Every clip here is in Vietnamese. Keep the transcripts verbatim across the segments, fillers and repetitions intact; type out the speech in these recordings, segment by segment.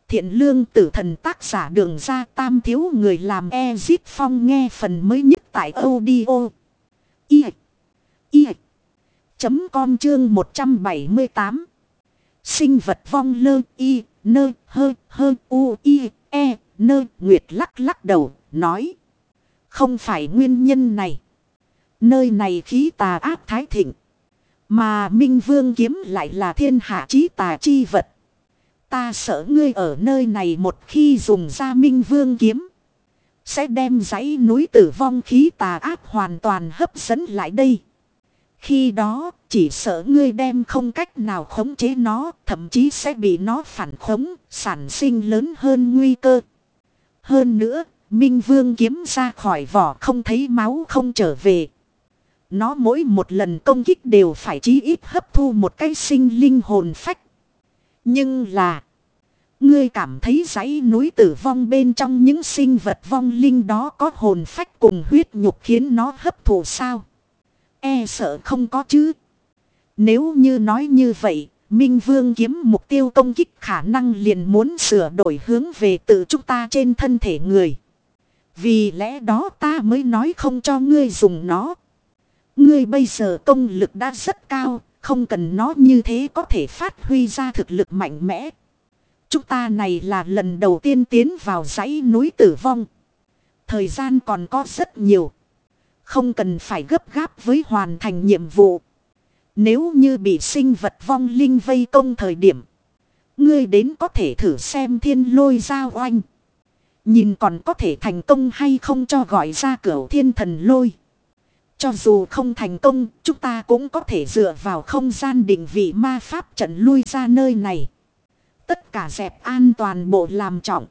Thiện lương tử thần tác giả Đường Ra Tam thiếu người làm Ezip Phong nghe phần mới nhất tại audio. I. I. Chấm com chương một trăm bảy mươi tám. Sinh vật vong lơ y nơ hơ hơ u i e nơ. Nguyệt lắc lắc đầu nói. Không phải nguyên nhân này. Nơi này khí tà ác thái thịnh. Mà Minh Vương kiếm lại là thiên hạ chí tà chi vật. Ta sợ ngươi ở nơi này một khi dùng ra Minh Vương kiếm. Sẽ đem dãy núi tử vong khí tà ác hoàn toàn hấp dẫn lại đây. Khi đó chỉ sợ ngươi đem không cách nào khống chế nó. Thậm chí sẽ bị nó phản khống. Sản sinh lớn hơn nguy cơ. Hơn nữa Minh Vương kiếm ra khỏi vỏ không thấy máu không trở về. Nó mỗi một lần công kích đều phải chí ít hấp thu một cái sinh linh hồn phách. Nhưng là. Ngươi cảm thấy dãy núi tử vong bên trong những sinh vật vong linh đó có hồn phách cùng huyết nhục khiến nó hấp thụ sao? E sợ không có chứ. Nếu như nói như vậy, Minh Vương kiếm mục tiêu công kích khả năng liền muốn sửa đổi hướng về tự chúng ta trên thân thể người. Vì lẽ đó ta mới nói không cho ngươi dùng nó. Ngươi bây giờ công lực đã rất cao, không cần nó như thế có thể phát huy ra thực lực mạnh mẽ. Chúng ta này là lần đầu tiên tiến vào dãy núi tử vong. Thời gian còn có rất nhiều. Không cần phải gấp gáp với hoàn thành nhiệm vụ. Nếu như bị sinh vật vong linh vây công thời điểm. Ngươi đến có thể thử xem thiên lôi giao oanh. Nhìn còn có thể thành công hay không cho gọi ra cửu thiên thần lôi. Cho dù không thành công, chúng ta cũng có thể dựa vào không gian định vị ma pháp trận lui ra nơi này. Tất cả dẹp an toàn bộ làm trọng.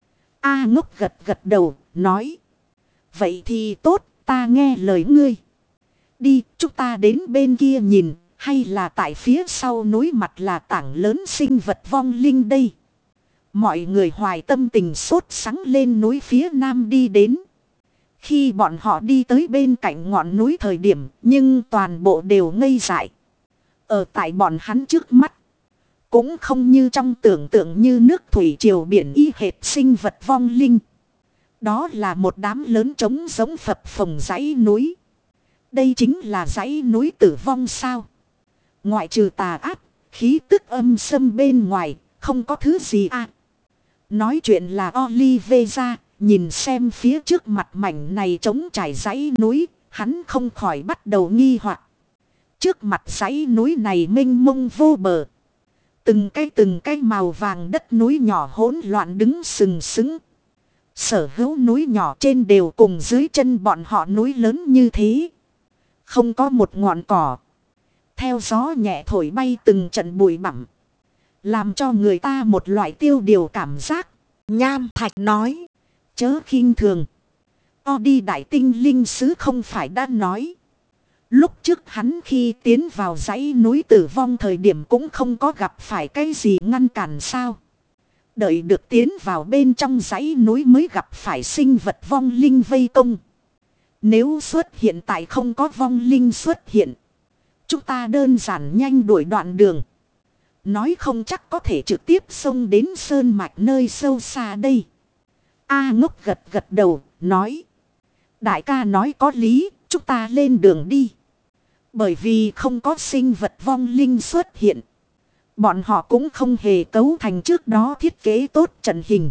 A Ngốc gật gật đầu, nói. Vậy thì tốt, ta nghe lời ngươi. Đi, chúng ta đến bên kia nhìn, hay là tại phía sau núi mặt là tảng lớn sinh vật vong linh đây. Mọi người hoài tâm tình sốt sắng lên núi phía nam đi đến. Khi bọn họ đi tới bên cạnh ngọn núi thời điểm, nhưng toàn bộ đều ngây dại. Ở tại bọn hắn trước mắt. Cũng không như trong tưởng tượng như nước thủy triều biển y hệt sinh vật vong linh. Đó là một đám lớn trống giống phập phồng dãy núi. Đây chính là dãy núi tử vong sao. Ngoại trừ tà ác, khí tức âm xâm bên ngoài, không có thứ gì à. Nói chuyện là Olivera, nhìn xem phía trước mặt mảnh này trống trải dãy núi, hắn không khỏi bắt đầu nghi hoặc. Trước mặt dãy núi này mênh mông vô bờ. Từng cái từng cái màu vàng đất núi nhỏ hỗn loạn đứng sừng sững. Sở hữu núi nhỏ trên đều cùng dưới chân bọn họ núi lớn như thế. Không có một ngọn cỏ. Theo gió nhẹ thổi bay từng trận bụi bặm. Làm cho người ta một loại tiêu điều cảm giác. Nham Thạch nói. Chớ khinh thường. O đi đại tinh linh sứ không phải đã nói. Lúc trước hắn khi tiến vào dãy núi tử vong thời điểm cũng không có gặp phải cái gì ngăn cản sao. Đợi được tiến vào bên trong dãy núi mới gặp phải sinh vật vong linh vây công. Nếu xuất hiện tại không có vong linh xuất hiện. Chúng ta đơn giản nhanh đuổi đoạn đường. Nói không chắc có thể trực tiếp xông đến sơn mạch nơi sâu xa đây. A Ngốc gật gật đầu, nói. Đại ca nói có lý, chúng ta lên đường đi. Bởi vì không có sinh vật vong linh xuất hiện. Bọn họ cũng không hề cấu thành trước đó thiết kế tốt trận hình.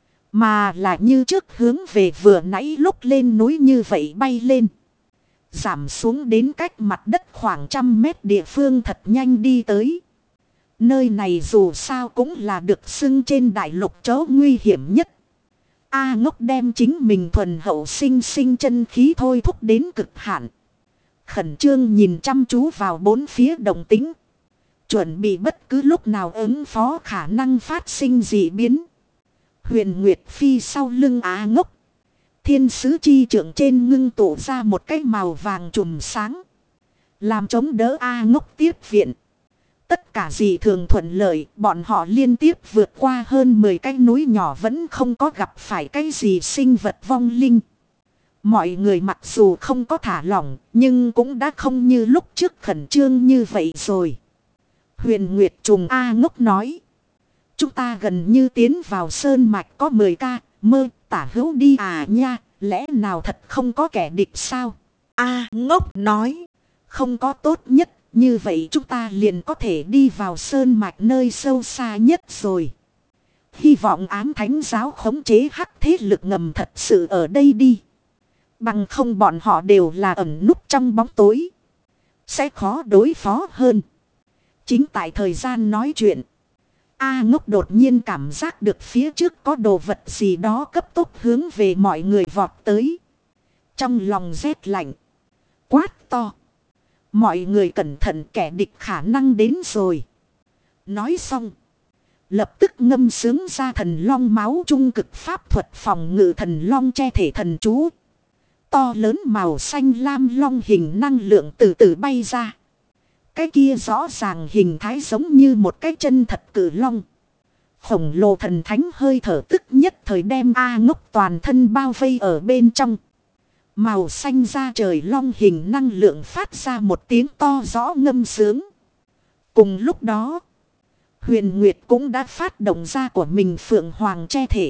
Mà là như trước hướng về vừa nãy lúc lên núi như vậy bay lên. Giảm xuống đến cách mặt đất khoảng trăm mét địa phương thật nhanh đi tới. Nơi này dù sao cũng là được xưng trên đại lục chỗ nguy hiểm nhất. A Ngốc đem chính mình thuần hậu sinh sinh chân khí thôi thúc đến cực hạn. Khẩn trương nhìn chăm chú vào bốn phía động tĩnh. Chuẩn bị bất cứ lúc nào ứng phó khả năng phát sinh dị biến. Huyền Nguyệt Phi sau lưng A Ngốc. Thiên sứ chi trưởng trên ngưng tụ ra một cái màu vàng trùm sáng. Làm chống đỡ A Ngốc tiếp viện. Tất cả dị thường thuận lợi, bọn họ liên tiếp vượt qua hơn mười cái núi nhỏ vẫn không có gặp phải cái gì sinh vật vong linh. Mọi người mặc dù không có thả lỏng, nhưng cũng đã không như lúc trước khẩn trương như vậy rồi. Huyền Nguyệt Trùng A Ngốc nói. Chúng ta gần như tiến vào sơn mạch có mười ca, mơ, tả hữu đi à nha, lẽ nào thật không có kẻ địch sao? A Ngốc nói. Không có tốt nhất, như vậy chúng ta liền có thể đi vào sơn mạch nơi sâu xa nhất rồi. Hy vọng ám thánh giáo khống chế hắc thế lực ngầm thật sự ở đây đi. Bằng không bọn họ đều là ẩn núp trong bóng tối. Sẽ khó đối phó hơn. Chính tại thời gian nói chuyện. A Ngốc đột nhiên cảm giác được phía trước có đồ vật gì đó cấp tốc hướng về mọi người vọt tới. Trong lòng rét lạnh. Quát to. Mọi người cẩn thận, kẻ địch khả năng đến rồi. Nói xong. Lập tức ngâm sướng ra thần long máu trung cực pháp thuật phòng ngự thần long che thể thần chú. To lớn màu xanh lam long hình năng lượng từ từ bay ra. Cái kia rõ ràng hình thái giống như một cái chân thật cử long. Khổng lồ thần thánh hơi thở tức nhất thời đem A Ngốc toàn thân bao vây ở bên trong. Màu xanh da trời long hình năng lượng phát ra một tiếng to rõ ngâm sướng. Cùng lúc đó, Huyền Nguyệt cũng đã phát động ra của mình phượng hoàng che thể.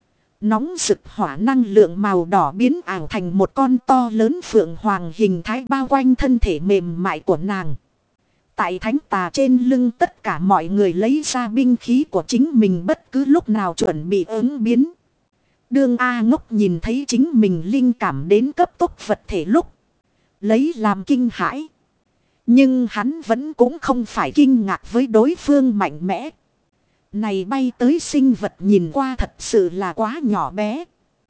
Nóng rực hỏa năng lượng màu đỏ biến ảo thành một con to lớn phượng hoàng hình thái bao quanh thân thể mềm mại của nàng. Tại thánh tà trên lưng tất cả mọi người lấy ra binh khí của chính mình bất cứ lúc nào chuẩn bị ứng biến. Đương A Ngốc nhìn thấy chính mình linh cảm đến cấp tốc vật thể lúc. Lấy làm kinh hãi. Nhưng hắn vẫn cũng không phải kinh ngạc với đối phương mạnh mẽ. Này bay tới sinh vật nhìn qua thật sự là quá nhỏ bé.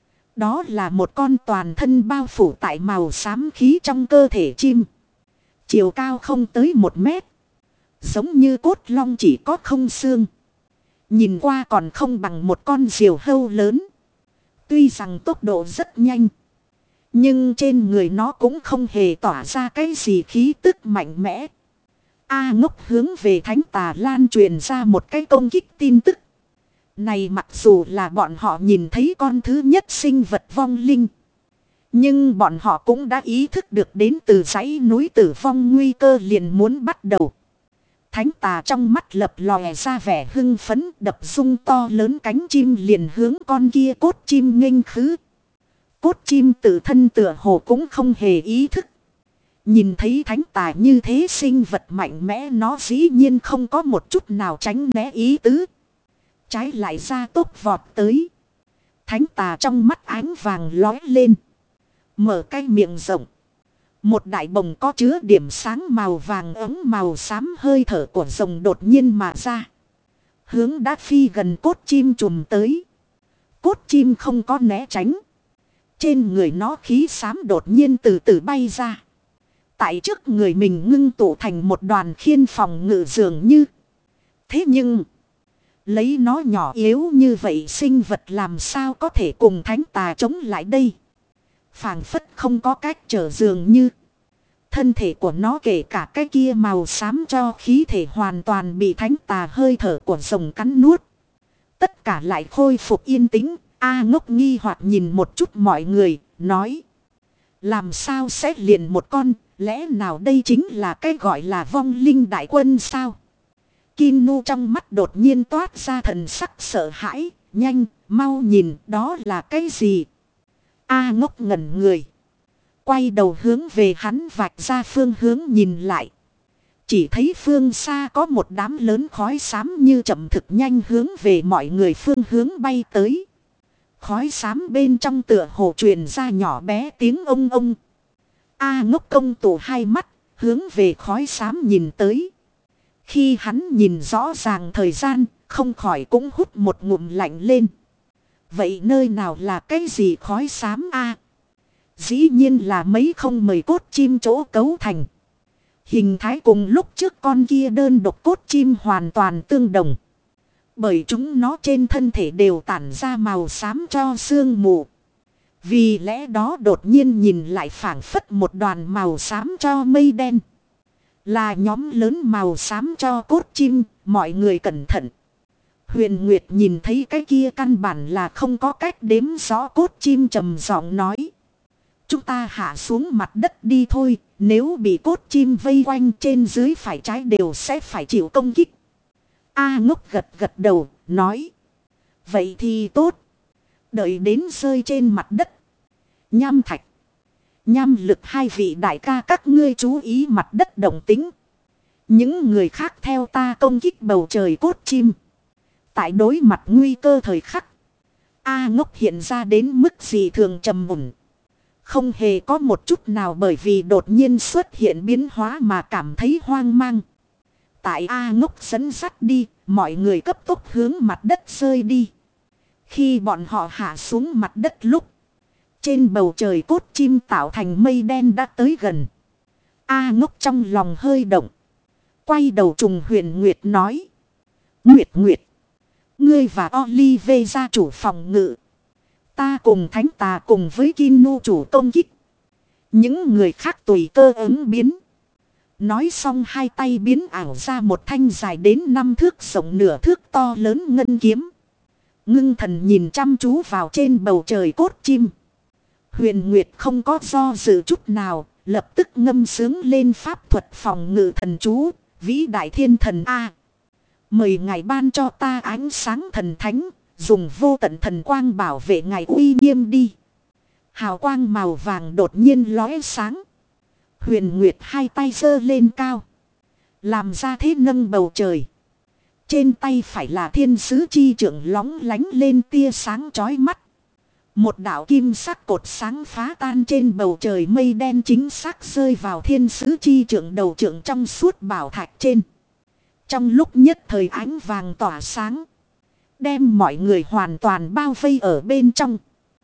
Đó là một con toàn thân bao phủ tại màu xám khí trong cơ thể chim. Chiều cao không tới một mét. Giống như cốt long chỉ có không xương. Nhìn qua còn không bằng một con diều hâu lớn. Tuy rằng tốc độ rất nhanh. Nhưng trên người nó cũng không hề tỏa ra cái gì khí tức mạnh mẽ. A Ngốc hướng về thánh tà lan truyền ra một cái công kích tin tức. Này mặc dù là bọn họ nhìn thấy con thứ nhất sinh vật vong linh. Nhưng bọn họ cũng đã ý thức được đến từ dãy núi tử vong nguy cơ liền muốn bắt đầu. Thánh tà trong mắt lập lòe ra vẻ hưng phấn, đập rung to lớn cánh chim liền hướng con kia cốt chim nghênh khứ. Cốt chim tự thân tựa hồ cũng không hề ý thức. Nhìn thấy thánh tà như thế sinh vật mạnh mẽ, nó dĩ nhiên không có một chút nào tránh né ý tứ. Trái lại ra tốc vọt tới. Thánh tà trong mắt ánh vàng lói lên. Mở cái miệng rộng. Một đại bồng có chứa điểm sáng màu vàng ấm màu xám hơi thở của rồng đột nhiên mà ra. Hướng đã phi gần cốt chim trùm tới. Cốt chim không có né tránh. Trên người nó khí xám đột nhiên từ từ bay ra. Tại trước người mình ngưng tụ thành một đoàn khiên phòng ngự dường như. Thế nhưng, lấy nó nhỏ yếu như vậy sinh vật làm sao có thể cùng thánh tà chống lại đây. Phảng phất không có cách trở dường như. Thân thể của nó kể cả cái kia màu xám cho khí thể hoàn toàn bị thánh tà hơi thở của rồng cắn nuốt. Tất cả lại khôi phục yên tĩnh. A Ngốc nghi hoặc nhìn một chút mọi người, nói. Làm sao sẽ liền một con, lẽ nào đây chính là cái gọi là vong linh đại quân sao? Kim Nu trong mắt đột nhiên toát ra thần sắc sợ hãi, nhanh, mau nhìn, đó là cái gì? A Ngốc ngẩn người. Quay đầu hướng về hắn vạch ra phương hướng nhìn lại. Chỉ thấy phương xa có một đám lớn khói xám như chậm thực nhanh hướng về mọi người phương hướng bay tới. Khói xám bên trong tựa hồ truyền ra nhỏ bé tiếng ông ông. A Ngốc công tụ hai mắt, hướng về khói xám nhìn tới. Khi hắn nhìn rõ ràng thời gian, không khỏi cũng hút một ngụm lạnh lên. Vậy nơi nào là cái gì khói xám a? Dĩ nhiên là mấy không mười cốt chim chỗ cấu thành. Hình thái cùng lúc trước con kia đơn độc cốt chim hoàn toàn tương đồng. Bởi chúng nó trên thân thể đều tản ra màu xám cho sương mù. Vì lẽ đó đột nhiên nhìn lại phảng phất một đoàn màu xám cho mây đen. Là nhóm lớn màu xám cho cốt chim, mọi người cẩn thận. Huyền Nguyệt nhìn thấy cái kia căn bản là không có cách đếm rõ cốt chim trầm giọng nói. Chúng ta hạ xuống mặt đất đi thôi, nếu bị cốt chim vây quanh trên dưới phải trái đều sẽ phải chịu công kích. A Ngốc gật gật đầu, nói. Vậy thì tốt. Đợi đến rơi trên mặt đất. Nham thạch. Nham lực hai vị đại ca các ngươi chú ý mặt đất động tính. Những người khác theo ta công kích bầu trời cốt chim. Tại đối mặt nguy cơ thời khắc. A Ngốc hiện ra đến mức gì thường trầm mùn. Không hề có một chút nào bởi vì đột nhiên xuất hiện biến hóa mà cảm thấy hoang mang. Tại A Ngốc dẫn dắt đi, mọi người cấp tốc hướng mặt đất rơi đi. Khi bọn họ hạ xuống mặt đất lúc. Trên bầu trời cốt chim tạo thành mây đen đã tới gần. A Ngốc trong lòng hơi động. Quay đầu trùng Huyền Nguyệt nói. Nguyệt Nguyệt. Ngươi và Olive gia chủ phòng ngự. Ta cùng Thánh Tà cùng với Kinu chủ công kích. Những người khác tùy cơ ứng biến. Nói xong hai tay biến ảo ra một thanh dài đến năm thước rộng nửa thước to lớn ngân kiếm. Ngưng thần nhìn chăm chú vào trên bầu trời cốt chim. Huyền Nguyệt không có do dự chút nào, lập tức ngâm sướng lên pháp thuật phòng ngự thần chú, vĩ đại thiên thần A. Mời ngài ban cho ta ánh sáng thần thánh, dùng vô tận thần quang bảo vệ ngài uy nghiêm đi. Hào quang màu vàng đột nhiên lóe sáng. Huyền Nguyệt hai tay giơ lên cao. Làm ra thế nâng bầu trời. Trên tay phải là thiên sứ chi trưởng lóng lánh lên tia sáng chói mắt. Một đạo kim sắc cột sáng phá tan trên bầu trời mây đen chính xác rơi vào thiên sứ chi trưởng đầu trưởng trong suốt bảo thạch trên. Trong lúc nhất thời ánh vàng tỏa sáng. Đem mọi người hoàn toàn bao vây ở bên trong.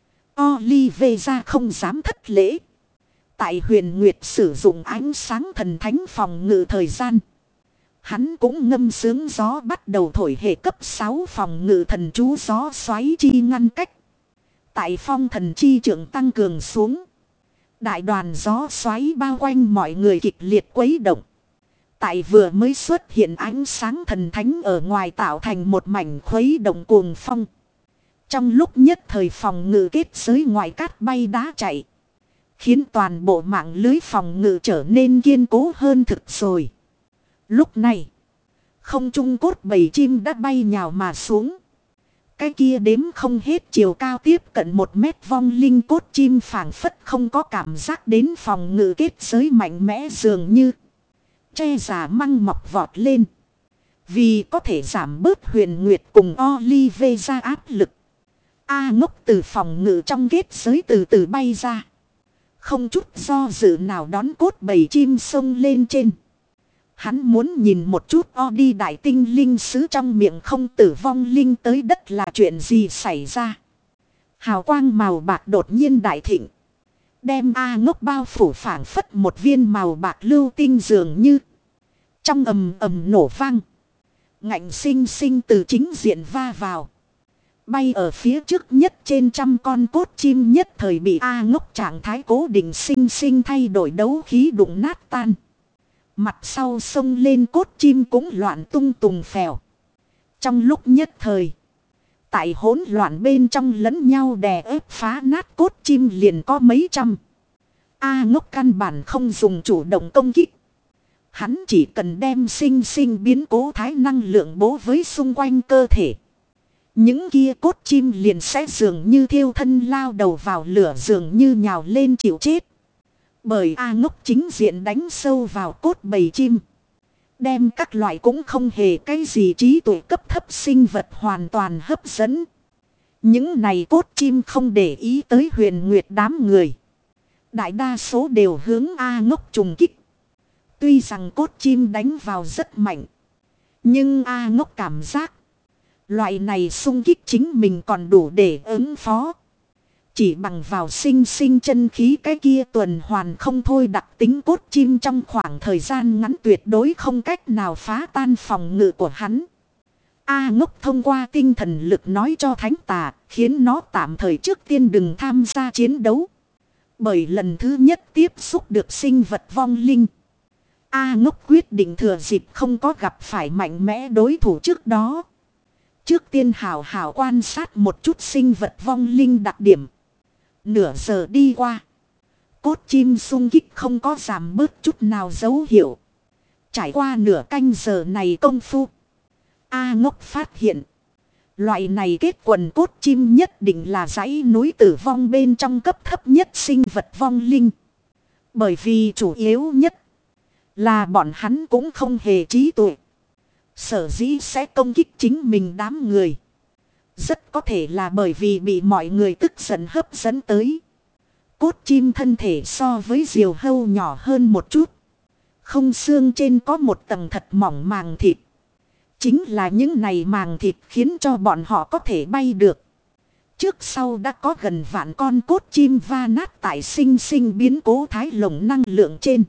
Olive ra không dám thất lễ. Tại Huyền Nguyệt sử dụng ánh sáng thần thánh phòng ngự thời gian. Hắn cũng ngâm sướng gió bắt đầu thổi hệ cấp sáu phòng ngự thần chú gió xoáy chi ngăn cách. Tại phong thần chi trưởng tăng cường xuống. Đại đoàn gió xoáy bao quanh mọi người kịch liệt quấy động. Tại vừa mới xuất hiện ánh sáng thần thánh ở ngoài tạo thành một mảnh khuấy động cuồng phong. Trong lúc nhất thời phòng ngự kết giới ngoài cát bay đá chạy. Khiến toàn bộ mạng lưới phòng ngự trở nên kiên cố hơn thực rồi. Lúc này, không trung cốt bầy chim đã bay nhào mà xuống. Cái kia đếm không hết chiều cao tiếp cận một mét vong linh cốt chim phảng phất không có cảm giác đến phòng ngự kết giới mạnh mẽ dường như. Che giả măng mọc vọt lên. Vì có thể giảm bớt Huyền Nguyệt cùng Olive ra áp lực. A Ngốc từ phòng ngự trong kết giới từ từ bay ra. Không chút do dự nào đón cốt bầy chim sông lên trên. Hắn muốn nhìn một chút o đi đại tinh linh sứ trong miệng không tử vong linh tới đất là chuyện gì xảy ra. Hào quang màu bạc đột nhiên đại thịnh. Đem A Ngốc bao phủ phảng phất một viên màu bạc lưu tinh dường như. Trong ầm ầm nổ vang. Ngạnh sinh sinh từ chính diện va vào. Bay ở phía trước nhất trên trăm con cốt chim nhất thời bị A Ngốc trạng thái cố định sinh sinh thay đổi đấu khí đụng nát tan. Mặt sau sông lên cốt chim cũng loạn tung tùng phèo. Trong lúc nhất thời. Tại hỗn loạn bên trong lẫn nhau đè ép phá nát cốt chim liền có mấy trăm. A Ngốc căn bản không dùng chủ động công kích. Hắn chỉ cần đem sinh sinh biến cố thái năng lượng bố với xung quanh cơ thể. Những kia cốt chim liền sẽ dường như thiêu thân lao đầu vào lửa dường như nhào lên chịu chết. Bởi A Ngốc chính diện đánh sâu vào cốt bầy chim. Đem các loại cũng không hề cái gì trí tuệ cấp thấp sinh vật hoàn toàn hấp dẫn. Những này cốt chim không để ý tới Huyền Nguyệt đám người. Đại đa số đều hướng A Ngốc trùng kích. Tuy rằng cốt chim đánh vào rất mạnh. Nhưng A Ngốc cảm giác. Loại này xung kích chính mình còn đủ để ứng phó. Chỉ bằng vào sinh sinh chân khí cái kia tuần hoàn không thôi đặc tính cốt chim trong khoảng thời gian ngắn tuyệt đối không cách nào phá tan phòng ngự của hắn. A Ngốc thông qua tinh thần lực nói cho Thánh Tà khiến nó tạm thời trước tiên đừng tham gia chiến đấu. Bởi lần thứ nhất tiếp xúc được sinh vật vong linh. A Ngốc quyết định thừa dịp không có gặp phải mạnh mẽ đối thủ trước đó. Trước tiên hào hào quan sát một chút sinh vật vong linh đặc điểm. Nửa giờ đi qua. Cốt chim xung kích không có giảm bớt chút nào dấu hiệu. Trải qua nửa canh giờ này công phu. A Ngốc phát hiện. Loại này kết quần cốt chim nhất định là dãy núi tử vong bên trong cấp thấp nhất sinh vật vong linh. Bởi vì chủ yếu nhất là bọn hắn cũng không hề trí tuệ. Sở dĩ sẽ công kích chính mình đám người. Rất có thể là bởi vì bị mọi người tức giận hấp dẫn tới. Cốt chim thân thể so với diều hâu nhỏ hơn một chút. Không xương trên có một tầng thật mỏng màng thịt. Chính là những này màng thịt khiến cho bọn họ có thể bay được. Trước sau đã có gần vạn con cốt chim va nát tại sinh sinh biến cố thái lồng năng lượng trên.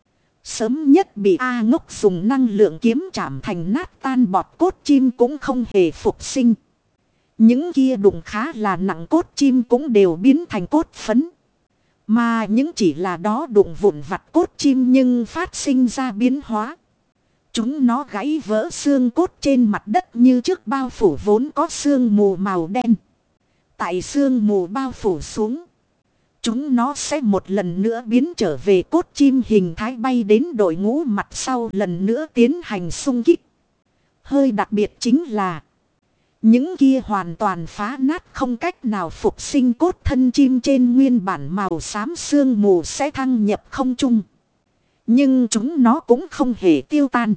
Sớm nhất bị A Ngốc dùng năng lượng kiếm chạm thành nát tan bọt cốt chim cũng không hề phục sinh. Những kia đụng khá là nặng cốt chim cũng đều biến thành cốt phấn. Mà những chỉ là đó đụng vụn vặt cốt chim nhưng phát sinh ra biến hóa. Chúng nó gãy vỡ xương cốt trên mặt đất như trước bao phủ vốn có sương mù màu đen. Tại sương mù bao phủ xuống. Chúng nó sẽ một lần nữa biến trở về cốt chim hình thái bay đến đội ngũ mặt sau lần nữa tiến hành xung kích. Hơi đặc biệt chính là những kia hoàn toàn phá nát không cách nào phục sinh cốt thân chim trên nguyên bản màu xám sương mù sẽ thăng nhập không trung. Nhưng chúng nó cũng không hề tiêu tan.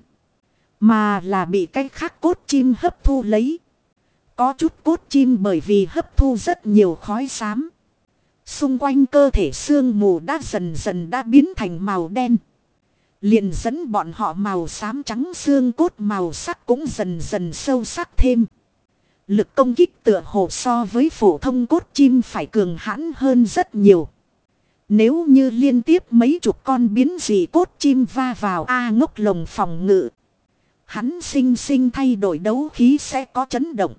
Mà là bị cái khác cốt chim hấp thu lấy. Có chút cốt chim bởi vì hấp thu rất nhiều khói xám. Xung quanh cơ thể sương mù đã dần dần đã biến thành màu đen. Liền dẫn bọn họ màu xám trắng xương cốt màu sắc cũng dần dần sâu sắc thêm. Lực công kích tựa hồ so với phổ thông cốt chim phải cường hãn hơn rất nhiều. Nếu như liên tiếp mấy chục con biến dị cốt chim va vào A Ngốc lồng phòng ngự. Hắn sinh sinh thay đổi đấu khí sẽ có chấn động.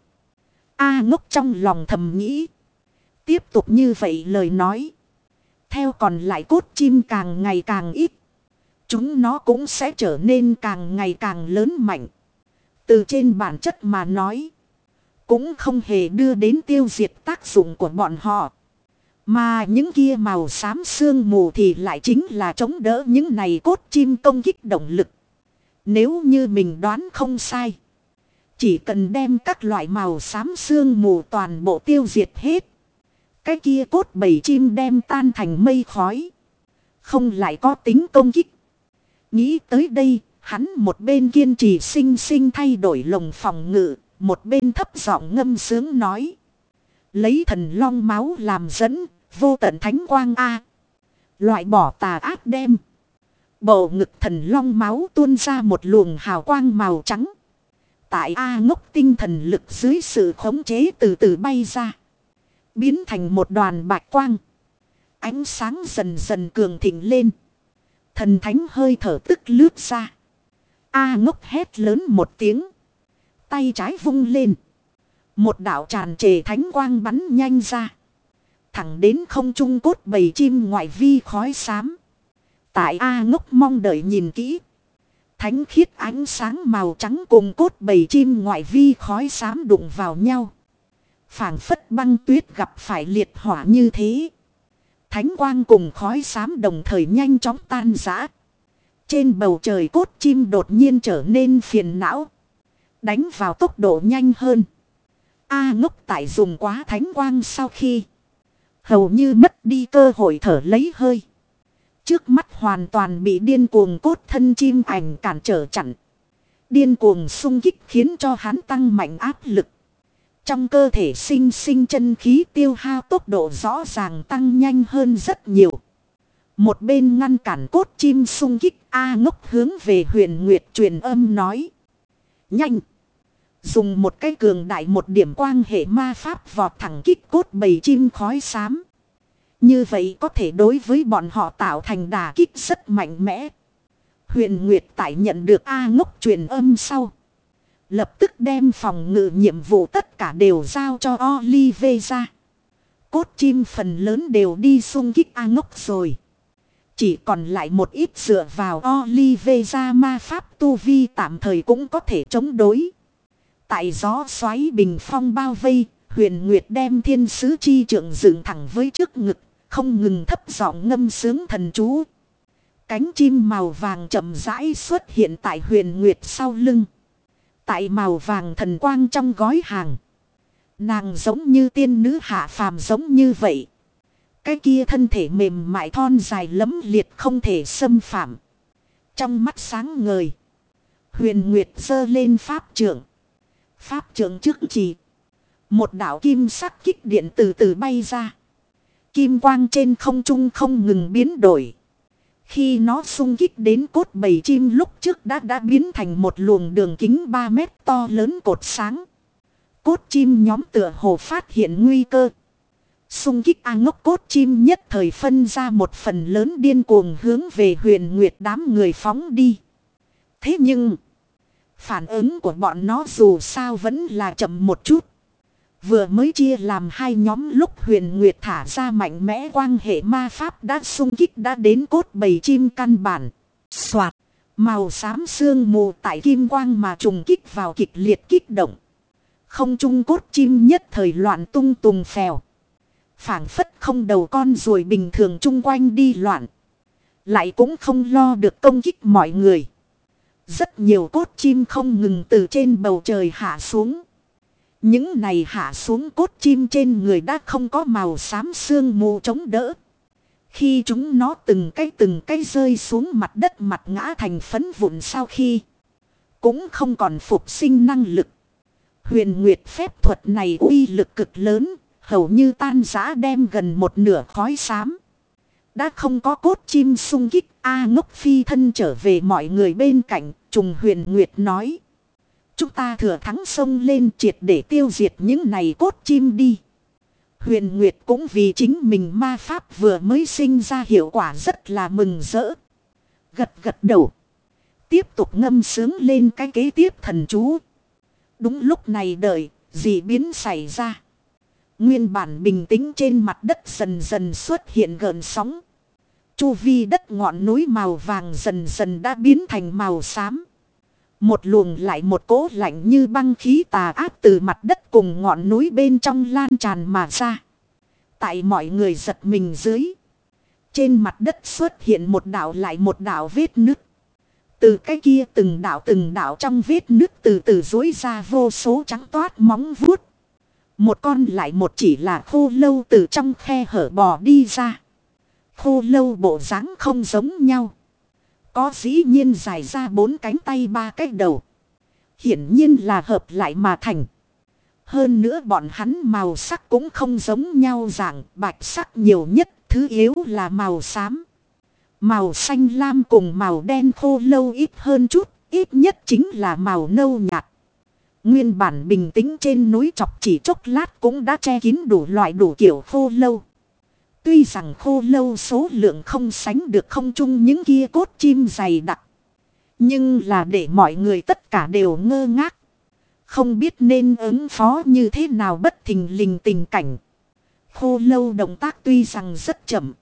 A Ngốc trong lòng thầm nghĩ. Tiếp tục như vậy lời nói. Theo còn lại cốt chim càng ngày càng ít. Chúng nó cũng sẽ trở nên càng ngày càng lớn mạnh. Từ trên bản chất mà nói. Cũng không hề đưa đến tiêu diệt tác dụng của bọn họ. Mà những kia màu xám sương mù thì lại chính là chống đỡ những này cốt chim công kích động lực. Nếu như mình đoán không sai. Chỉ cần đem các loại màu xám sương mù toàn bộ tiêu diệt hết. Cái kia cốt bầy chim đem tan thành mây khói. Không lại có tính công kích. Nghĩ tới đây, hắn một bên kiên trì sinh sinh thay đổi lồng phòng ngự. Một bên thấp giọng ngâm sướng nói. Lấy thần long máu làm dẫn, vô tận thánh quang A. Loại bỏ tà ác đem. Bầu ngực thần long máu tuôn ra một luồng hào quang màu trắng. Tại A Ngốc tinh thần lực dưới sự khống chế từ từ bay ra. Biến thành một đoàn bạch quang. Ánh sáng dần dần cường thịnh lên. Thần thánh hơi thở tức lướt ra. A Ngốc hét lớn một tiếng. Tay trái vung lên. Một đạo tràn trề thánh quang bắn nhanh ra. Thẳng đến không trung cốt bầy chim ngoại vi khói xám. Tại A Ngốc mong đợi nhìn kỹ. Thánh khiết ánh sáng màu trắng cùng cốt bầy chim ngoại vi khói xám đụng vào nhau. Phảng phất băng tuyết gặp phải liệt hỏa như thế. Thánh quang cùng khói xám đồng thời nhanh chóng tan rã. Trên bầu trời cốt chim đột nhiên trở nên phiền não. Đánh vào tốc độ nhanh hơn. A Ngốc tại dùng quá thánh quang sau khi. Hầu như mất đi cơ hội thở lấy hơi. Trước mắt hoàn toàn bị điên cuồng cốt thân chim ảnh cản trở chặn. Điên cuồng xung kích khiến cho hắn tăng mạnh áp lực. Trong cơ thể sinh sinh chân khí tiêu hao tốc độ rõ ràng tăng nhanh hơn rất nhiều. Một bên ngăn cản cốt chim xung kích A Ngốc hướng về Huyền Nguyệt truyền âm nói. Nhanh! Dùng một cái cường đại một điểm quang hệ ma pháp vọt thẳng kích cốt bầy chim khói xám. Như vậy có thể đối với bọn họ tạo thành đả kích rất mạnh mẽ. Huyền Nguyệt tại nhận được A Ngốc truyền âm sau. Lập tức đem phòng ngự nhiệm vụ tất cả đều giao cho Oliveira. Cốt chim phần lớn đều đi xung kích A Ngốc rồi. Chỉ còn lại một ít dựa vào Oliveira ma pháp tu vi tạm thời cũng có thể chống đối. Tại gió xoáy bình phong bao vây, Huyền Nguyệt đem thiên sứ chi trượng dựng thẳng với trước ngực, không ngừng thấp giọng ngâm sướng thần chú. Cánh chim màu vàng chậm rãi xuất hiện tại Huyền Nguyệt sau lưng. Tại màu vàng thần quang trong gói hàng. Nàng giống như tiên nữ hạ phàm giống như vậy. Cái kia thân thể mềm mại thon dài lấm liệt không thể xâm phạm. Trong mắt sáng ngời. Huyền Nguyệt giơ lên pháp trượng. Pháp trượng trước chỉ. Một đạo kim sắc kích điện từ từ bay ra. Kim quang trên không trung không ngừng biến đổi. Khi nó xung kích đến cốt bầy chim lúc trước đã đã biến thành một luồng đường kính ba mét to lớn cột sáng. Cốt chim nhóm tựa hồ phát hiện nguy cơ. Xung kích A Ngốc cốt chim nhất thời phân ra một phần lớn điên cuồng hướng về Huyền Nguyệt đám người phóng đi. Thế nhưng, phản ứng của bọn nó dù sao vẫn là chậm một chút. Vừa mới chia làm hai nhóm lúc Huyền Nguyệt thả ra mạnh mẽ quang hệ ma pháp đã xung kích đã đến cốt bầy chim căn bản. Soạt, màu xám sương mù tại kim quang mà trùng kích vào kịch liệt kích động. Không trung cốt chim nhất thời loạn tung tùng phèo. Phảng phất không đầu con ruồi bình thường chung quanh đi loạn. Lại cũng không lo được công kích mọi người. Rất nhiều cốt chim không ngừng từ trên bầu trời hạ xuống. Những này hạ xuống cốt chim trên người đã không có màu xám sương mù chống đỡ. Khi chúng nó từng cái từng cái rơi xuống mặt đất mặt ngã thành phấn vụn sau khi. Cũng không còn phục sinh năng lực. Huyền Nguyệt phép thuật này uy lực cực lớn. Hầu như tan rã đem gần một nửa khói xám. Đã không có cốt chim xung kích. A Ngốc phi thân trở về mọi người bên cạnh. Trùng Huyền Nguyệt nói. Chúng ta thừa thắng xông lên triệt để tiêu diệt những này cốt chim đi. Huyền Nguyệt cũng vì chính mình ma pháp vừa mới sinh ra hiệu quả rất là mừng rỡ. Gật gật đầu. Tiếp tục ngâm sướng lên cái kế tiếp thần chú. Đúng lúc này đợi, dị biến xảy ra. Nguyên bản bình tĩnh trên mặt đất dần dần xuất hiện gợn sóng. Chu vi đất ngọn núi màu vàng dần dần đã biến thành màu xám. Một luồng lại một cỗ lạnh như băng khí tà ác từ mặt đất cùng ngọn núi bên trong lan tràn mà ra. Tại mọi người giật mình dưới. Trên mặt đất xuất hiện một đạo lại một đạo vết nứt. Từ cái kia từng đạo từng đạo trong vết nứt từ từ dối ra vô số trắng toát móng vuốt. Một con lại một chỉ là khô lâu từ trong khe hở bò đi ra. Khô lâu bộ dáng không giống nhau. Có dĩ nhiên dài ra bốn cánh tay ba cái đầu. Hiển nhiên là hợp lại mà thành. Hơn nữa bọn hắn màu sắc cũng không giống nhau dạng bạch sắc nhiều nhất. Thứ yếu là màu xám. Màu xanh lam cùng màu đen khô lâu ít hơn chút. Ít nhất chính là màu nâu nhạt. Nguyên bản bình tĩnh trên núi chọc chỉ chốc lát cũng đã che kín đủ loại đủ kiểu khô lâu. Tuy rằng khô lâu số lượng không sánh được không chung những kia cốt chim dày đặc. Nhưng là để mọi người tất cả đều ngơ ngác. Không biết nên ứng phó như thế nào bất thình lình tình cảnh. Khô lâu động tác tuy rằng rất chậm.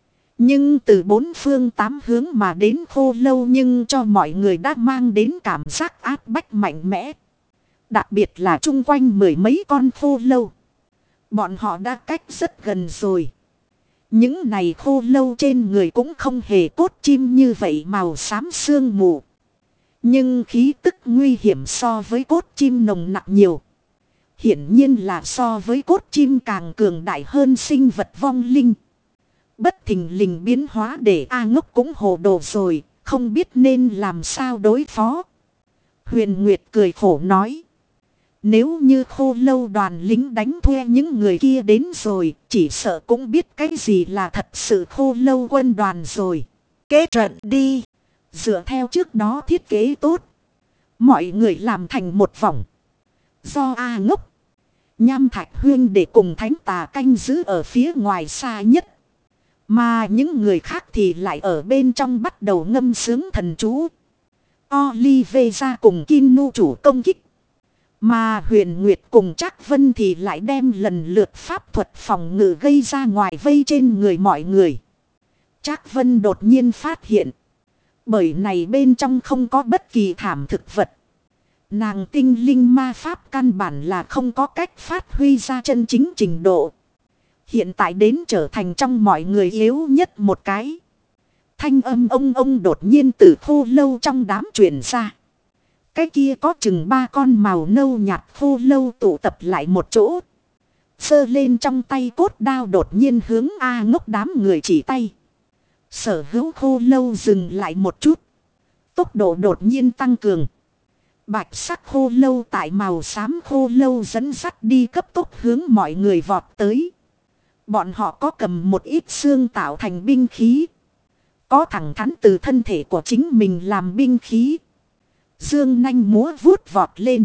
Nhưng từ bốn phương tám hướng mà đến khô lâu nhưng cho mọi người đã mang đến cảm giác áp bách mạnh mẽ. Đặc biệt là chung quanh mười mấy con khô lâu. Bọn họ đã cách rất gần rồi. Những này khô lâu trên người cũng không hề cốt chim như vậy màu xám sương mù. Nhưng khí tức nguy hiểm so với cốt chim nồng nặng nhiều. Hiển nhiên là so với cốt chim càng cường đại hơn sinh vật vong linh. Bất thình lình biến hóa để A Ngốc cũng hồ đồ rồi, không biết nên làm sao đối phó. Huyền Nguyệt cười khổ nói. Nếu như khô lâu đoàn lính đánh thuê những người kia đến rồi, chỉ sợ cũng biết cái gì là thật sự khô lâu quân đoàn rồi. Kế trận đi. Dựa theo trước đó thiết kế tốt. Mọi người làm thành một vòng. Do A Ngốc, Nham Thạch Huyên để cùng thánh tà canh giữ ở phía ngoài xa nhất. Mà những người khác thì lại ở bên trong bắt đầu ngâm sướng thần chú. Olivera cùng Kinu chủ công kích. Mà Huyền Nguyệt cùng Trác Vân thì lại đem lần lượt pháp thuật phòng ngự gây ra ngoài vây trên người mọi người. Trác Vân đột nhiên phát hiện. Bởi này bên trong không có bất kỳ thảm thực vật. Nàng tinh linh ma pháp căn bản là không có cách phát huy ra chân chính trình độ. Hiện tại đến trở thành trong mọi người yếu nhất một cái. Thanh âm ông ông đột nhiên từ khô lâu trong đám truyền ra. Cái kia có chừng ba con màu nâu nhạt khô lâu tụ tập lại một chỗ. Giơ lên trong tay cốt đao đột nhiên hướng A Ngốc đám người chỉ tay. Sở hữu khô lâu dừng lại một chút. Tốc độ đột nhiên tăng cường. Bạch sắc khô lâu tại màu xám khô lâu dẫn dắt đi cấp tốc hướng mọi người vọt tới. Bọn họ có cầm một ít xương tạo thành binh khí. Có thẳng thắn từ thân thể của chính mình làm binh khí. Dương nanh múa vuốt vọt lên.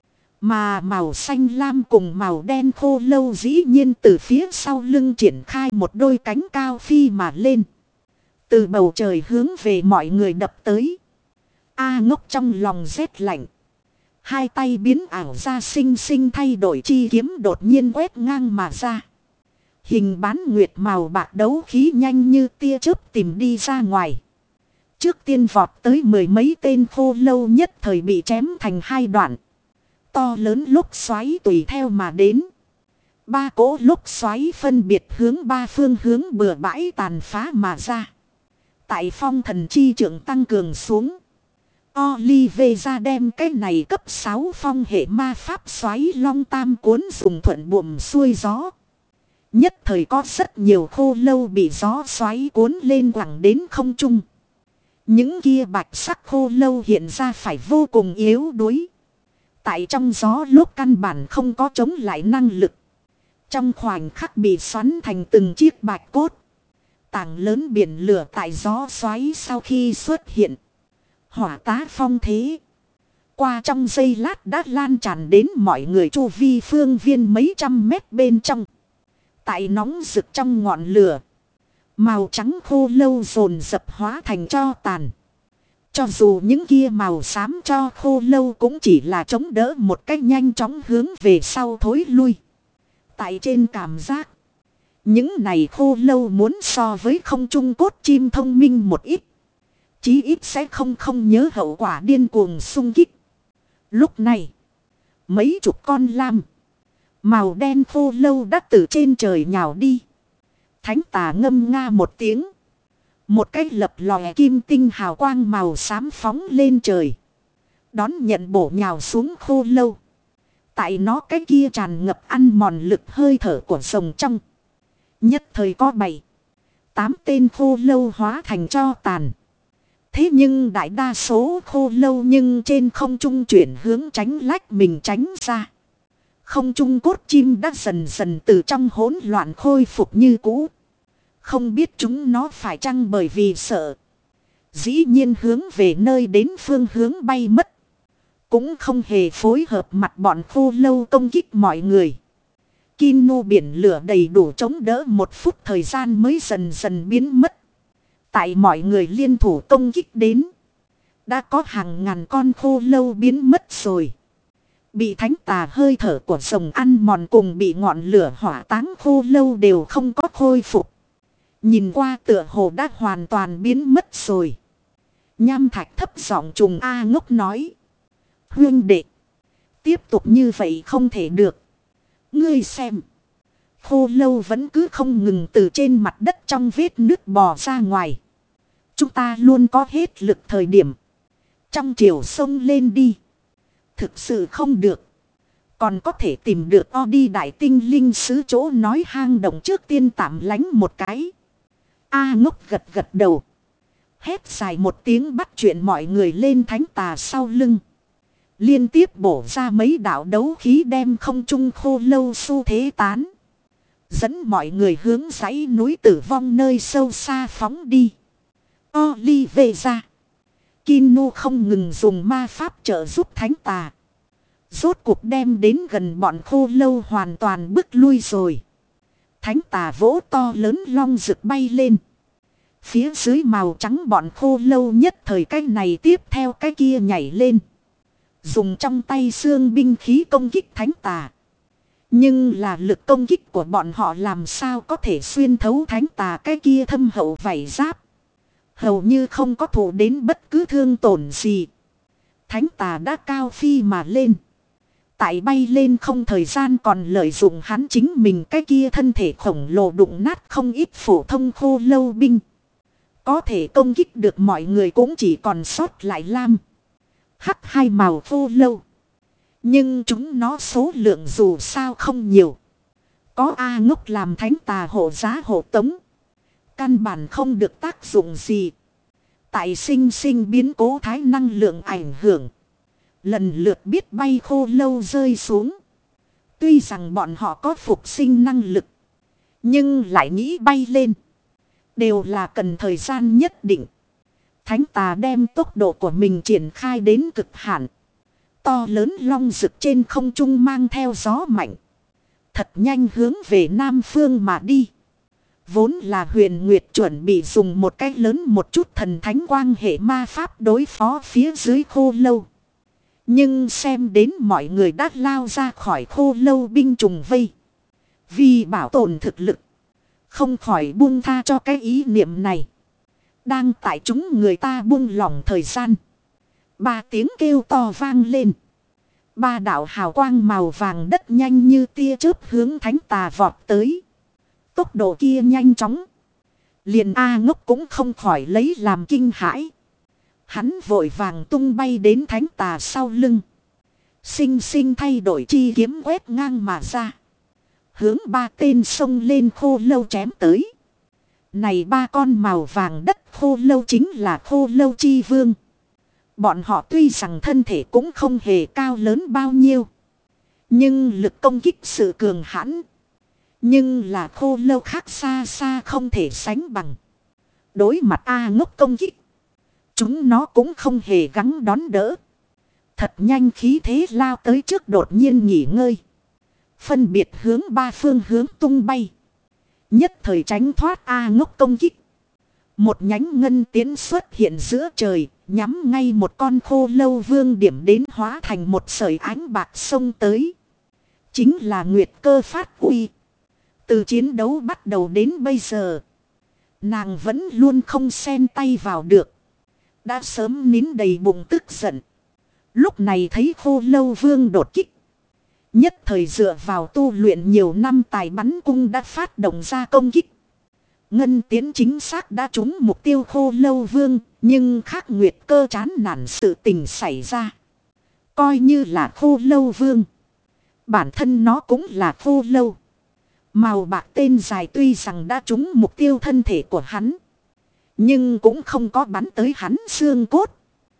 Mà màu xanh lam cùng màu đen khô lâu dĩ nhiên từ phía sau lưng triển khai một đôi cánh cao phi mà lên. Từ bầu trời hướng về mọi người đập tới. A Ngốc trong lòng rét lạnh. Hai tay biến ảo ra sinh sinh thay đổi chi kiếm đột nhiên quét ngang mà ra. Hình bán nguyệt màu bạc đấu khí nhanh như tia chớp tìm đi ra ngoài. Trước tiên vọt tới mười mấy tên khô lâu nhất thời bị chém thành hai đoạn. To lớn lúc xoáy tùy theo mà đến. Ba cỗ lúc xoáy phân biệt hướng ba phương hướng bừa bãi tàn phá mà ra. Tại phong thần chi trưởng tăng cường xuống. Oliveira đem cái này cấp sáu phong hệ ma pháp xoáy long tam cuốn dùng thuận buồm xuôi gió. Nhất thời có rất nhiều khô lâu bị gió xoáy cuốn lên quẳng đến không trung. Những kia bạch sắc khô lâu hiện ra phải vô cùng yếu đuối. Tại trong gió lúc căn bản không có chống lại năng lực. Trong khoảnh khắc bị xoắn thành từng chiếc bạch cốt. Tảng lớn biển lửa tại gió xoáy sau khi xuất hiện. Hỏa tá phong thế. Qua trong giây lát đã lan tràn đến mọi người chu vi phương viên mấy trăm mét bên trong. Tại nóng rực trong ngọn lửa. Màu trắng khô lâu dồn dập hóa thành tro tàn. Cho dù những kia màu xám cho khô lâu cũng chỉ là chống đỡ một cách nhanh chóng hướng về sau thối lui. Tại trên cảm giác. Những này khô lâu muốn so với không trung cốt chim thông minh một ít. Chí ít sẽ không không nhớ hậu quả điên cuồng xung kích. Lúc này. Mấy chục con lam. Màu đen khô lâu đã từ trên trời nhào đi. Thánh tà ngâm nga một tiếng. Một cái lập lòe kim tinh hào quang màu xám phóng lên trời. Đón nhận bổ nhào xuống khô lâu. Tại nó cái kia tràn ngập ăn mòn lực hơi thở của rồng trong. Nhất thời có bảy. Tám tên khô lâu hóa thành tro tàn. Thế nhưng đại đa số khô lâu nhưng trên không trung chuyển hướng tránh lách mình tránh ra. Không trung cốt chim đã dần dần từ trong hỗn loạn khôi phục như cũ. Không biết chúng nó phải chăng bởi vì sợ. Dĩ nhiên hướng về nơi đến phương hướng bay mất. Cũng không hề phối hợp mặt bọn khô lâu công kích mọi người. Kinu biển lửa đầy đủ chống đỡ một phút thời gian mới dần dần biến mất. Tại mọi người liên thủ công kích đến. Đã có hàng ngàn con khô lâu biến mất rồi. Bị thánh tà hơi thở của rồng ăn mòn cùng bị ngọn lửa hỏa táng khô lâu đều không có khôi phục. Nhìn qua tựa hồ đã hoàn toàn biến mất rồi. Nham Thạch thấp giọng trùng A Ngốc nói. Huynh đệ. Tiếp tục như vậy không thể được. Ngươi xem. Khô lâu vẫn cứ không ngừng từ trên mặt đất trong vết nước bò ra ngoài. Chúng ta luôn có hết lực thời điểm. Trong chiều sông lên đi. Thực sự không được. Còn có thể tìm được o đi đại tinh linh sứ chỗ nói hang động trước tiên tạm lánh một cái. A Ngốc gật gật đầu. Hét dài một tiếng bắt chuyện mọi người lên thánh tà sau lưng. Liên tiếp bổ ra mấy đạo đấu khí đem không trung khô lâu xu thế tán. Dẫn mọi người hướng dãy núi tử vong nơi sâu xa phóng đi. Oliveira. Kinu không ngừng dùng ma pháp trợ giúp thánh tà. Rốt cuộc đem đến gần bọn khô lâu hoàn toàn bước lui rồi. Thánh tà vỗ to lớn long rực bay lên. Phía dưới màu trắng bọn khô lâu nhất thời cái này tiếp theo cái kia nhảy lên. Dùng trong tay xương binh khí công kích thánh tà. Nhưng là lực công kích của bọn họ làm sao có thể xuyên thấu thánh tà cái kia thâm hậu vảy giáp. Hầu như không có thụ đến bất cứ thương tổn gì. Thánh tà đã cao phi mà lên. Tại bay lên không thời gian còn lợi dụng hắn chính mình cái kia thân thể khổng lồ đụng nát không ít phổ thông khô lâu binh. Có thể công kích được mọi người cũng chỉ còn sót lại lam. Hắc hai màu khô lâu. Nhưng chúng nó số lượng dù sao không nhiều. Có A Ngốc làm thánh tà hộ giá hộ tống. Căn bản không được tác dụng gì. Tại sinh sinh biến cố thái năng lượng ảnh hưởng. Lần lượt biết bay khô lâu rơi xuống. Tuy rằng bọn họ có phục sinh năng lực. Nhưng lại nghĩ bay lên. Đều là cần thời gian nhất định. Thánh tà đem tốc độ của mình triển khai đến cực hạn. To lớn long rực trên không trung mang theo gió mạnh. Thật nhanh hướng về Nam Phương mà đi. Vốn là Huyền Nguyệt chuẩn bị dùng một cách lớn một chút thần thánh quang hệ ma pháp đối phó phía dưới khô lâu. Nhưng xem đến mọi người đã lao ra khỏi khô lâu binh trùng vây. Vì bảo tồn thực lực. Không khỏi buông tha cho cái ý niệm này. Đang tại chúng người ta buông lỏng thời gian. Ba tiếng kêu to vang lên. Ba đạo hào quang màu vàng đất nhanh như tia chớp hướng thánh tà vọt tới. Tốc độ kia nhanh chóng. Liền A Ngốc cũng không khỏi lấy làm kinh hãi. Hắn vội vàng tung bay đến thánh tà sau lưng. Sinh sinh thay đổi chi kiếm quét ngang mà ra. Hướng ba tên sông lên khô lâu chém tới. Này ba con màu vàng đất khô lâu chính là khô lâu chi vương. Bọn họ tuy rằng thân thể cũng không hề cao lớn bao nhiêu. Nhưng lực công kích sự cường hãn. Nhưng là khô lâu khác xa xa không thể sánh bằng. Đối mặt A Ngốc công kích. Chúng nó cũng không hề gắng đón đỡ. Thật nhanh khí thế lao tới trước đột nhiên nghỉ ngơi. Phân biệt hướng ba phương hướng tung bay. Nhất thời tránh thoát A Ngốc công kích. Một nhánh ngân tiến xuất hiện giữa trời. Nhắm ngay một con khô lâu vương điểm đến hóa thành một sợi ánh bạc sông tới. Chính là Nguyệt Cơ phát uy. Từ chiến đấu bắt đầu đến bây giờ. Nàng vẫn luôn không xen tay vào được. Đã sớm nín đầy bụng tức giận. Lúc này thấy khô lâu vương đột kích. Nhất thời dựa vào tu luyện nhiều năm tài bắn cung đã phát động ra công kích. Ngân tiến chính xác đã trúng mục tiêu khô lâu vương. Nhưng khác Nguyệt Cơ chán nản sự tình xảy ra. Coi như là khô lâu vương. Bản thân nó cũng là khô lâu. Màu bạc tên dài tuy rằng đã trúng mục tiêu thân thể của hắn. Nhưng cũng không có bắn tới hắn xương cốt.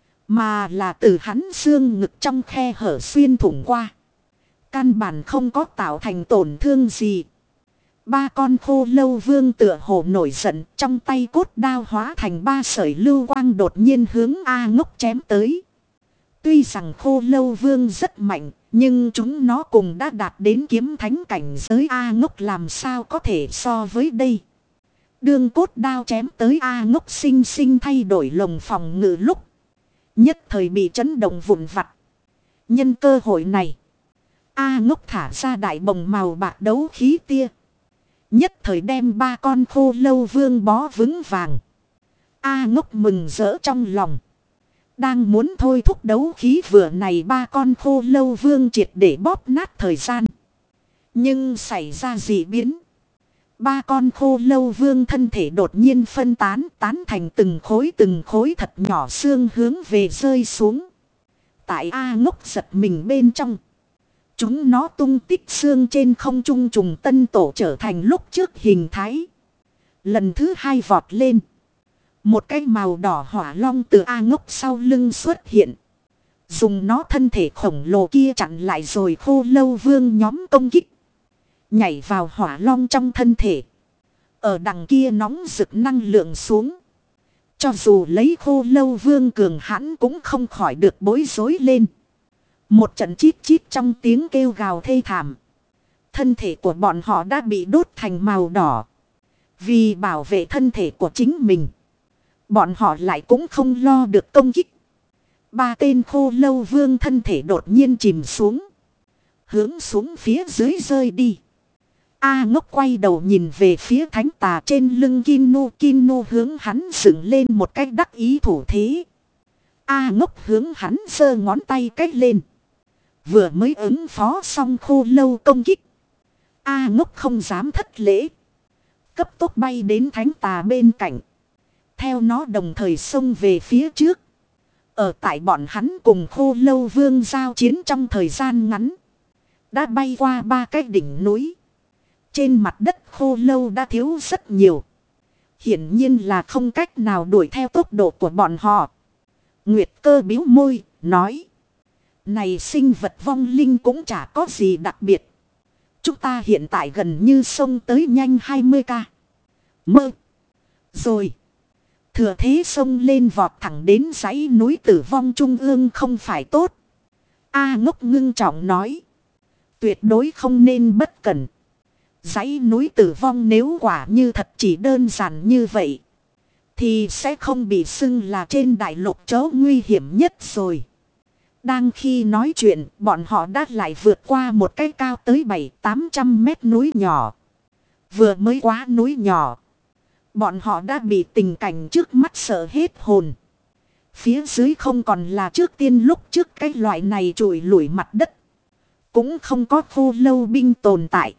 Mà là từ hắn xương ngực trong khe hở xuyên thủng qua. Căn bản không có tạo thành tổn thương gì. Ba con khô lâu vương tựa hồ nổi giận. Trong tay cốt đao hóa thành ba sợi lưu quang đột nhiên hướng A Ngốc chém tới. Tuy rằng khô lâu vương rất mạnh. Nhưng chúng nó cùng đã đạt đến kiếm thánh cảnh giới A Ngốc làm sao có thể so với đây. Đường cốt đao chém tới A Ngốc sinh sinh thay đổi lồng phòng ngự lúc. Nhất thời bị chấn động vụn vặt. Nhân cơ hội này. A Ngốc thả ra đại bồng màu bạc đấu khí tia. Nhất thời đem ba con khô lâu vương bó vững vàng. A Ngốc mừng rỡ trong lòng. Đang muốn thôi thúc đấu khí vừa này ba con khô lâu vương triệt để bóp nát thời gian. Nhưng xảy ra dị biến. Ba con khô lâu vương thân thể đột nhiên phân tán tán thành từng khối từng khối thật nhỏ xương hướng về rơi xuống. Tại A Ngốc giật mình bên trong. Chúng nó tung tích xương trên không trung trùng tân tổ trở thành lúc trước hình thái. Lần thứ hai vọt lên. Một cái màu đỏ hỏa long từ A Ngốc sau lưng xuất hiện. Dùng nó thân thể khổng lồ kia chặn lại rồi khô lâu vương nhóm công kích. Nhảy vào hỏa long trong thân thể. Ở đằng kia nóng rực năng lượng xuống. Cho dù lấy khô lâu vương cường hãn cũng không khỏi được bối rối lên. Một trận chít chít trong tiếng kêu gào thê thảm. Thân thể của bọn họ đã bị đốt thành màu đỏ. Vì bảo vệ thân thể của chính mình. Bọn họ lại cũng không lo được công kích. Ba tên khô lâu vương thân thể đột nhiên chìm xuống. Hướng xuống phía dưới rơi đi. A Ngốc quay đầu nhìn về phía thánh tà trên lưng Kinu. Kinu hướng hắn dựng lên một cách đắc ý thủ thế. A Ngốc hướng hắn giơ ngón tay cách lên. Vừa mới ứng phó xong khô lâu công kích. A Ngốc không dám thất lễ. Cấp tốc bay đến thánh tà bên cạnh. Theo nó đồng thời xông về phía trước. Ở tại bọn hắn cùng khô lâu vương giao chiến trong thời gian ngắn. Đã bay qua ba cái đỉnh núi. Trên mặt đất khô lâu đã thiếu rất nhiều. Hiển nhiên là không cách nào đuổi theo tốc độ của bọn họ. Nguyệt Cơ bĩu môi, nói. Này sinh vật vong linh cũng chả có gì đặc biệt. Chúng ta hiện tại gần như xông tới nhanh hai mươi ca. Mơ. Rồi. Thừa thế xông lên vọt thẳng đến dãy núi tử vong trung ương không phải tốt. A Ngốc ngưng trọng nói. Tuyệt đối không nên bất cẩn. Dãy núi tử vong nếu quả như thật chỉ đơn giản như vậy. Thì sẽ không bị xưng là trên đại lục chỗ nguy hiểm nhất rồi. Đang khi nói chuyện, bọn họ đã lại vượt qua một cái cao tới bảy tám trăm mét núi nhỏ. Vừa mới quá núi nhỏ. Bọn họ đã bị tình cảnh trước mắt sợ hết hồn. Phía dưới không còn là trước tiên lúc trước cái loại này trụi lủi mặt đất. Cũng không có khô lâu binh tồn tại.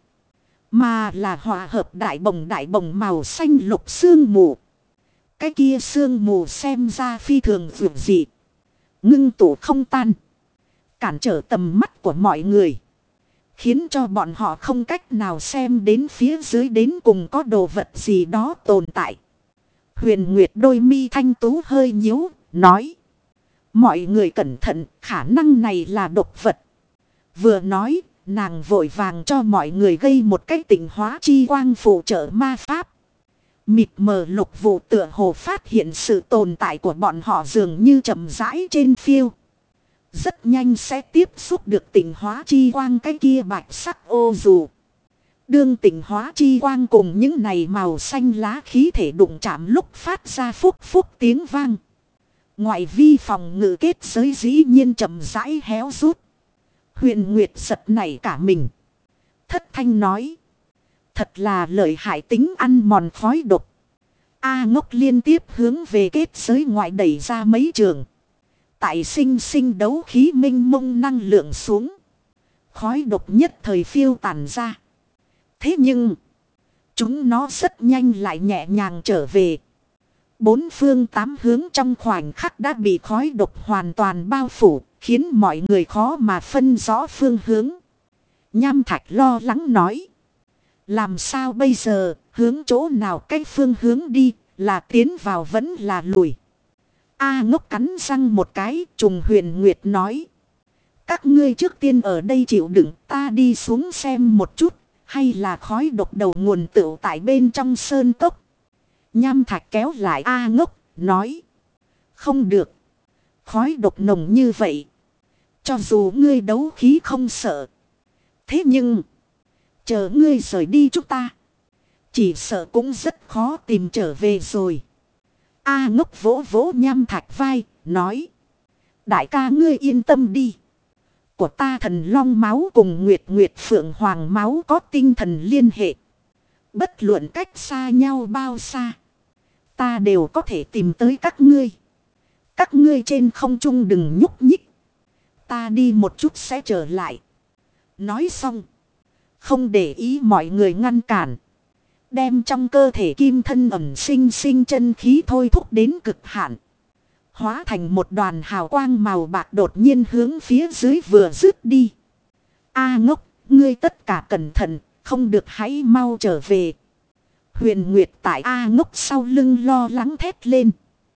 Mà là hòa hợp đại bồng đại bồng màu xanh lục sương mù. Cái kia sương mù xem ra phi thường vượt dị. Ngưng tụ không tan. Cản trở tầm mắt của mọi người. Khiến cho bọn họ không cách nào xem đến phía dưới đến cùng có đồ vật gì đó tồn tại. Huyền Nguyệt đôi mi thanh tú hơi nhíu, nói. Mọi người cẩn thận, khả năng này là độc vật. Vừa nói, nàng vội vàng cho mọi người gây một cái tịnh hóa chi quang phụ trợ ma pháp. Mịt mờ lục vụ tựa hồ phát hiện sự tồn tại của bọn họ dường như chậm rãi trên phiêu. Rất nhanh sẽ tiếp xúc được tịnh hóa chi quang cái kia bạch sắc ô dù. Đương tịnh hóa chi quang cùng những này màu xanh lá khí thể đụng chạm lúc phát ra phúc phúc tiếng vang. Ngoại vi phòng ngự kết giới dĩ nhiên chậm rãi héo rút. Huyền Nguyệt giật nảy cả mình. Thất thanh nói. Thật là lợi hại tính ăn mòn khói độc. A Ngốc liên tiếp hướng về kết giới ngoại đẩy ra mấy trường. Tại sinh sinh đấu khí minh mông năng lượng xuống. Khói độc nhất thời phiêu tàn ra. Thế nhưng. Chúng nó rất nhanh lại nhẹ nhàng trở về. Bốn phương tám hướng trong khoảnh khắc đã bị khói độc hoàn toàn bao phủ. Khiến mọi người khó mà phân rõ phương hướng. Nham Thạch lo lắng nói. Làm sao bây giờ, hướng chỗ nào cái phương hướng đi, là tiến vào vẫn là lùi. A Ngốc cắn răng một cái, trùng Huyền Nguyệt nói. Các ngươi trước tiên ở đây chịu đựng, ta đi xuống xem một chút, hay là khói độc đầu nguồn tựu tại bên trong sơn cốc. Nham Thạch kéo lại A Ngốc, nói. Không được. Khói độc nồng như vậy. Cho dù ngươi đấu khí không sợ. Thế nhưng. Chờ ngươi rời đi chúng ta. Chỉ sợ cũng rất khó tìm trở về rồi. A Ngốc vỗ vỗ Nham Thạch vai. Nói. Đại ca ngươi yên tâm đi. Của ta thần long máu cùng Nguyệt Nguyệt Phượng Hoàng máu có tinh thần liên hệ. Bất luận cách xa nhau bao xa. Ta đều có thể tìm tới các ngươi. Các ngươi trên không trung đừng nhúc nhích. Ta đi một chút sẽ trở lại. Nói xong. Không để ý mọi người ngăn cản. Đem trong cơ thể kim thân ẩm sinh sinh chân khí thôi thúc đến cực hạn. Hóa thành một đoàn hào quang màu bạc đột nhiên hướng phía dưới vừa rứt đi. A Ngốc, ngươi tất cả cẩn thận, không được hãy mau trở về. Huyền Nguyệt tại A Ngốc sau lưng lo lắng thét lên.